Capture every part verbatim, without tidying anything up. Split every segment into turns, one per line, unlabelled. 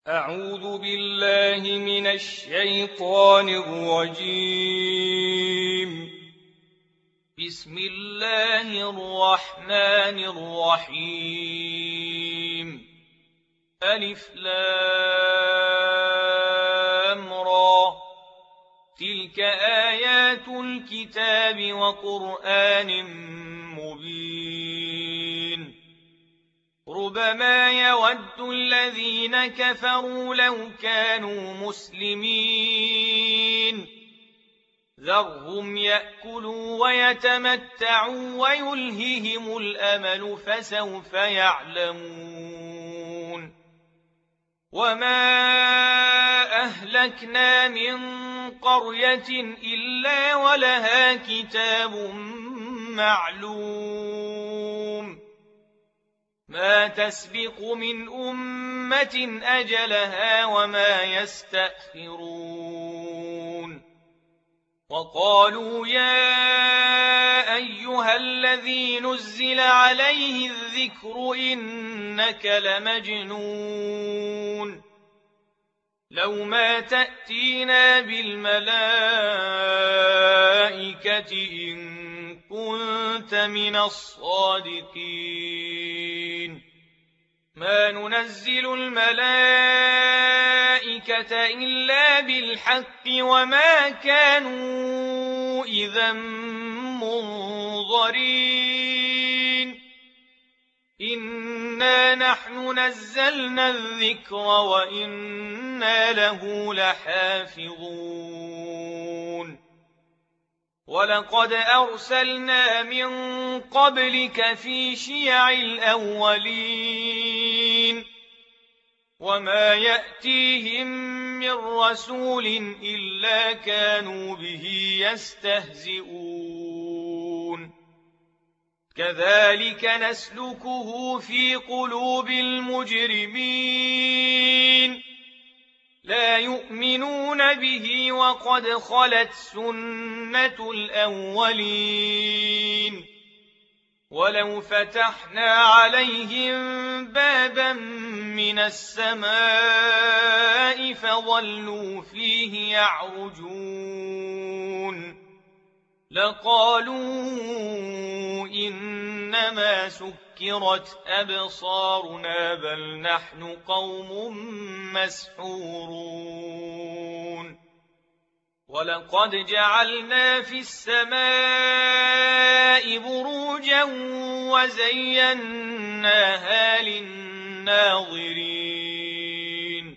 أعوذ بالله من الشيطان الرجيم. بسم الله الرحمن الرحيم. ألف لام را، تلك آيات الكتاب وقرآن مبين. ربما يود الذين كفروا لو كانوا مسلمين، ذرهم يأكلوا ويتمتعوا ويلههم الأمل فسوف يعلمون. وما أهلكنا من قرية إلا ولها كتاب معلوم، ما تسبق من أمة أجلها وما يستأخرون. وقالوا يا أيها الذي نزل عليه الذكر إنك لمجنون، لو ما تأتينا بالملائكة إن كنت من الصادقين. ما ننزل الملائكة إلا بالحق وما كانوا إذا منظرين. إنا نحن نزلنا الذكر وإنا له لحافظون. ولقد أرسلنا من قبلك في شيع الأولين، وما يأتيهم من رسول إلا كانوا به يستهزئون. كذلك نسلكه في قلوب المجرمين، لا يؤمنون به وقد خلت سنة الأولين. ولو فتحنا عليهم بابا من السماء فظلوا فيه يعرجون لقالوا إنما سكرت أبصارنا بل نحن قوم مسحورون. ولقد جعلنا في السماء بروجا وزيناها للناظرين،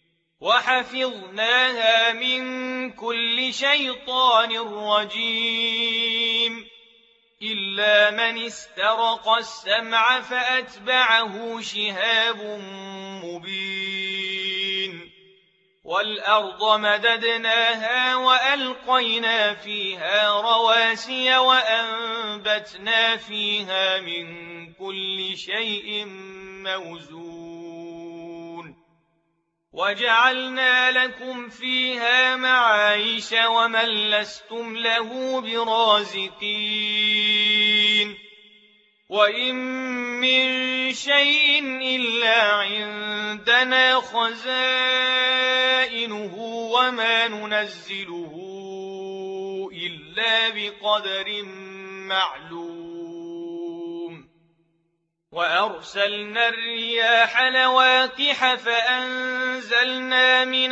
وحفظناها من كل شيطان رجيم، إلا من استرق السمع فأتبعه شهاب مبين. والأرض مددناها وألقينا فيها رواسي وأنبتنا فيها من كل شيء موزون. وجعلنا لكم فيها معايش ومن لستم له برازقين. وإن من شيء إلا عندنا خزائنه وما ننزله إلا بقدر معلوم. وأرسلنا الرياح لواقح فأنزلنا من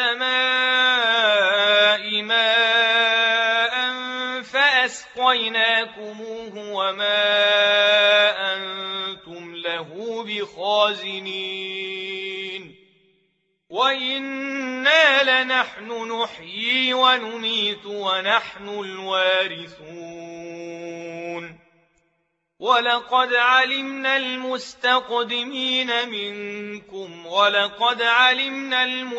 السماء ماء فأسقيناكموه وما أنتم له بخازنين. وإنا لنحن نحيي ونميت ونحن الوارثون. ولقد علمنا المستقدمين منكم ولقد علمنا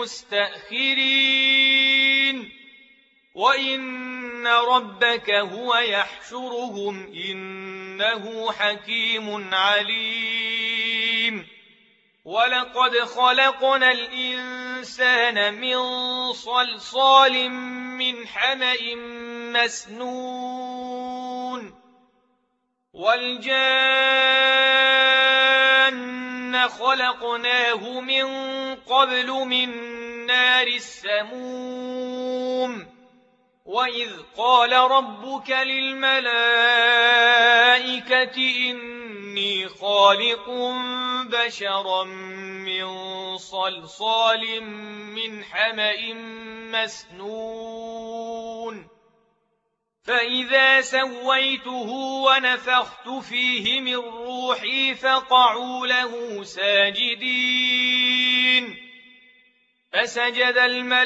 المستأخرين. وإن ربك هو يحشرهم إنه حكيم عليم. ولقد خلقنا الإنسان من صلصال من حمأ مسنون والجان إنا خلقناه من قبل من نار السموم وإذ قال ربك للملائكة إني خالق بشرا من صلصال من حمأ مسنون فإذا سويته ونفخت فيه من روحي فقعوا له ساجدين فسجد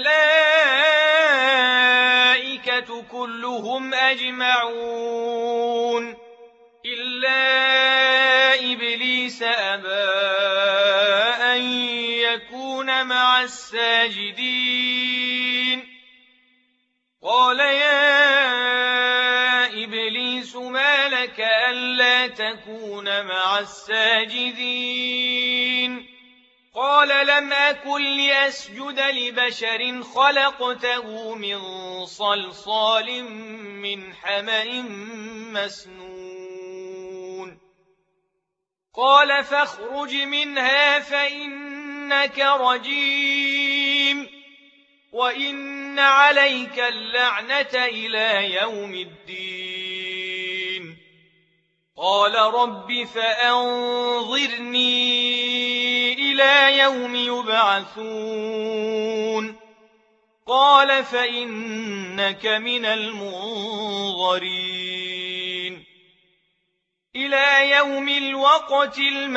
الملائكة كلهم أجمعون إلا إبليس أبى أن يكون مع الساجدين قال يا إبليس ما لك ألا تكون مع الساجدين قال لم أكن لأسجد لبشر خلقته من صلصال من حمأ مسنون قال فاخرج منها فإنك رجيم وإن عليك اللعنة إلى يوم الدين قال رب فأنظرني إلى يوم يبعثون قال فإنك من المنظرين إلى يوم الوقت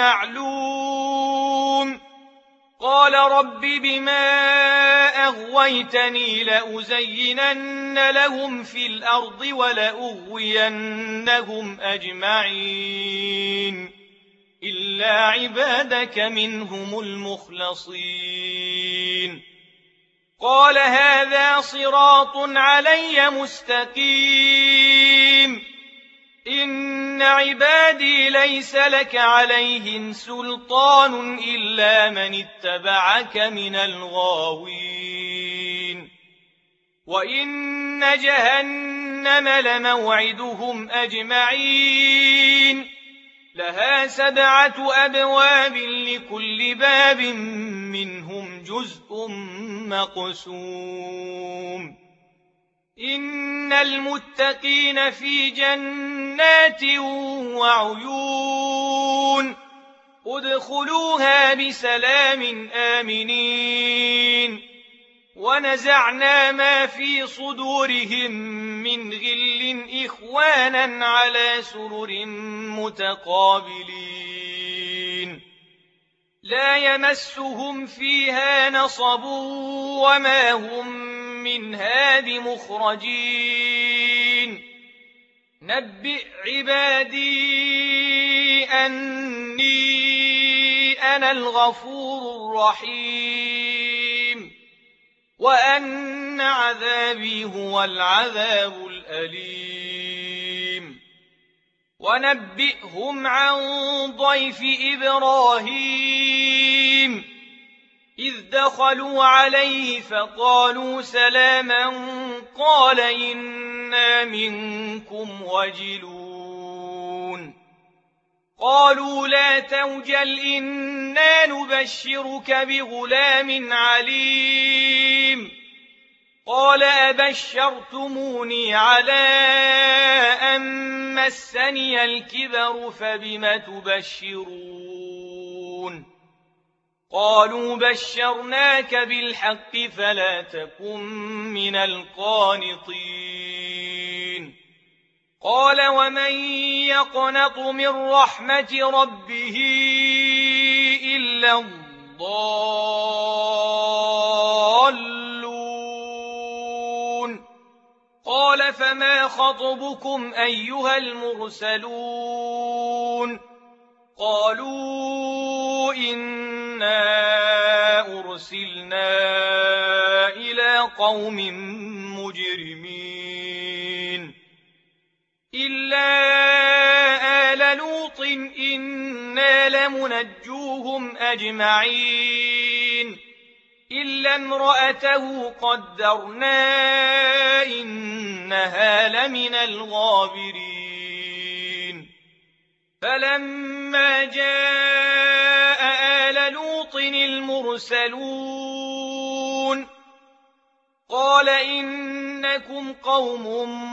المعلوم قال رب بما أغويتني لأزينن لهم في الأرض ولأغوينهم أجمعين إلا عبادك منهم المخلصين قال هذا صراط علي مستقيم إن عبادي ليس لك عليهم سلطان إلا من اتبعك من الغاوين وإن جهنم لموعدهم أجمعين لها سبعة أبواب لكل باب منهم جزء مقسوم إن المتقين في جنات وعيون ادخلوها بسلام آمنين ونزعنا ما في صدورهم من غل إخوانا على سرر متقابلين لا يمسهم فيها نصب وما هم منها بمخرجين نبئ عبادي أني أنا الغفور الرحيم وأن عذابي هو العذاب الأليم ونبئهم عن ضيف إبراهيم إذ دخلوا عليه فقالوا سلاما قال إنا منكم وجلون قالوا لا توجل إنا نبشرك بغلام عليم قال أبشرتموني على أن مسني الكبر فبم تبشرون قالوا بشرناك بالحق فلا تكن من القانطين قال ومن يقنط من رحمة ربه إلا الضالون قال فما خطبكم أيها المرسلون قالوا إنا أرسلنا إلى قوم مجرمين إلا آل لوط إنا لمنجوهم أجمعين إلا امرأته قدرنا إنها لمن الغابرين فلما جاء المرسلون قال إنكم قوم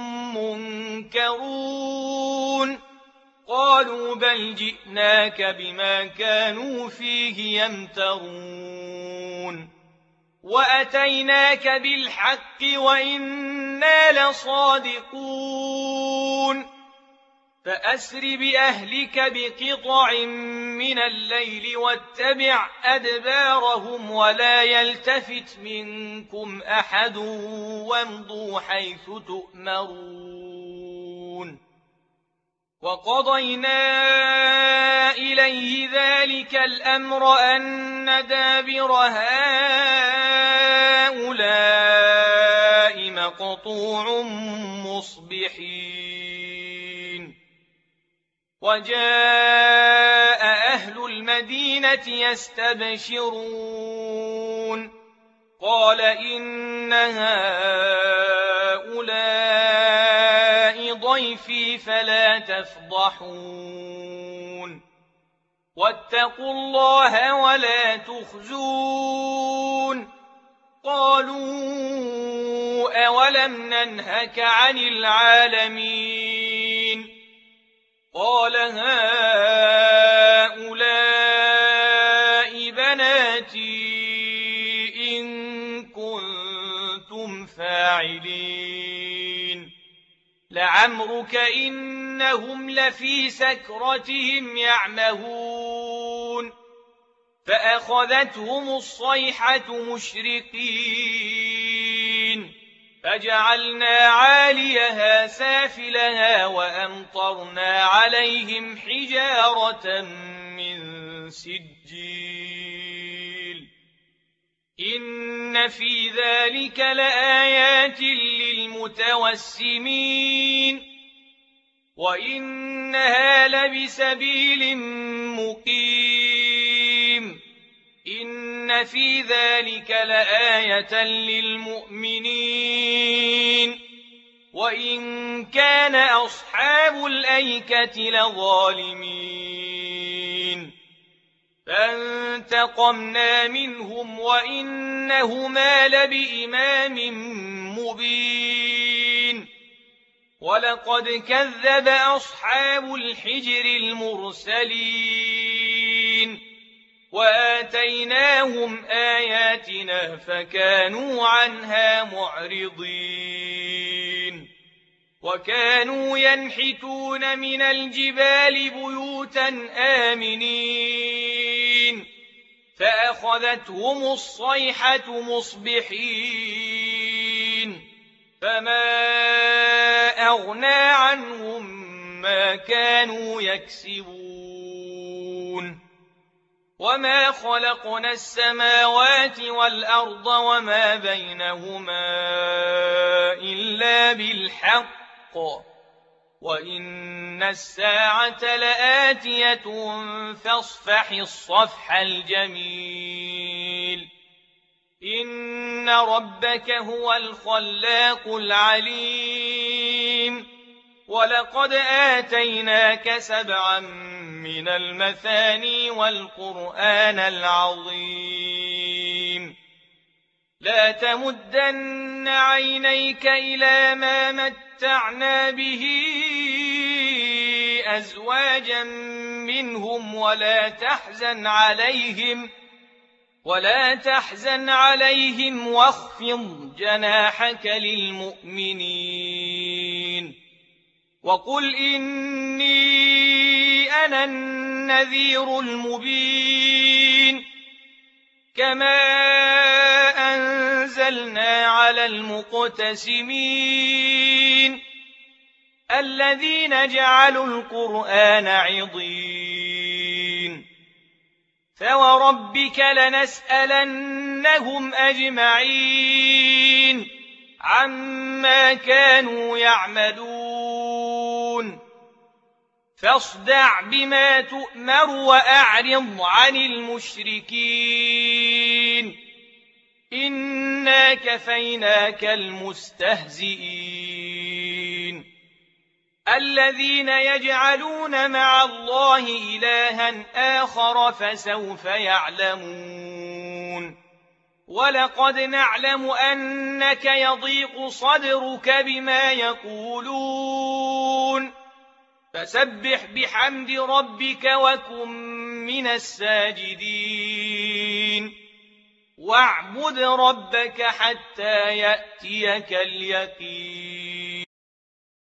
منكرون قالوا بل جئناك بما كانوا فيه يمترون وأتيناك بالحق وإنا لصادقون فأسر بأهلك بقطع من الليل واتبع أدبارهم ولا يلتفت منكم أحد وامضوا حيث تؤمرون وقضينا إليه ذلك الأمر أن دابر هؤلاء مقطوع مصبحين وجاء أهل المدينة يستبشرون قال إن هؤلاء ضيفي فلا تفضحون واتقوا الله ولا تخزون قالوا أولم ننهك عن العالمين قال هؤلاء بناتي إن كنتم فاعلين لعمرك إنهم لفي سكرتهم يعمهون فأخذتهم الصيحة مشرقين فجعلنا عاليها سافلها وأمطرنا عليهم حجارة من سجيل إن في ذلك لآيات للمتوسمين وإنها لبسبيل مقيم إن في ذلك لآية للمؤمنين وإن كان أصحاب الأيكة لظالمين فانتقمنا منهم وإنهما لبإمام مبين ولقد كذب أصحاب الحجر المرسلين وآتيناهم آياتنا فكانوا عنها معرضين وكانوا ينحتون من الجبال بيوتا آمنين فأخذتهم الصيحة مصبحين فما أغنى عنهم ما كانوا يكسبون وما خلقنا السماوات والأرض وما بينهما إلا بالحق وإن الساعة لآتية فاصفح الصفح الجميل إن ربك هو الخلاق العليم ولقد آتيناك سبعا من المثاني والقرآن العظيم لا تمدن عينيك إلى ما متعنا به أزواجا منهم ولا تحزن عليهم ولا تحزن عليهم واخفض جناحك للمؤمنين وقل إني أنا النذير المبين كما أنزلنا على المقتسمين الذين جعلوا القرآن عضين فوربك لنسألنهم أجمعين عما كانوا يعملون فاصدع بما تؤمر وأعرض عن المشركين إنا كفيناك المستهزئين الذين يجعلون مع الله إلها آخر فسوف يعلمون ولقد نعلم أنك يضيق صدرك بما يقولون فسبح بحمد ربك وكن من الساجدين واعبد ربك حتى يأتيك اليقين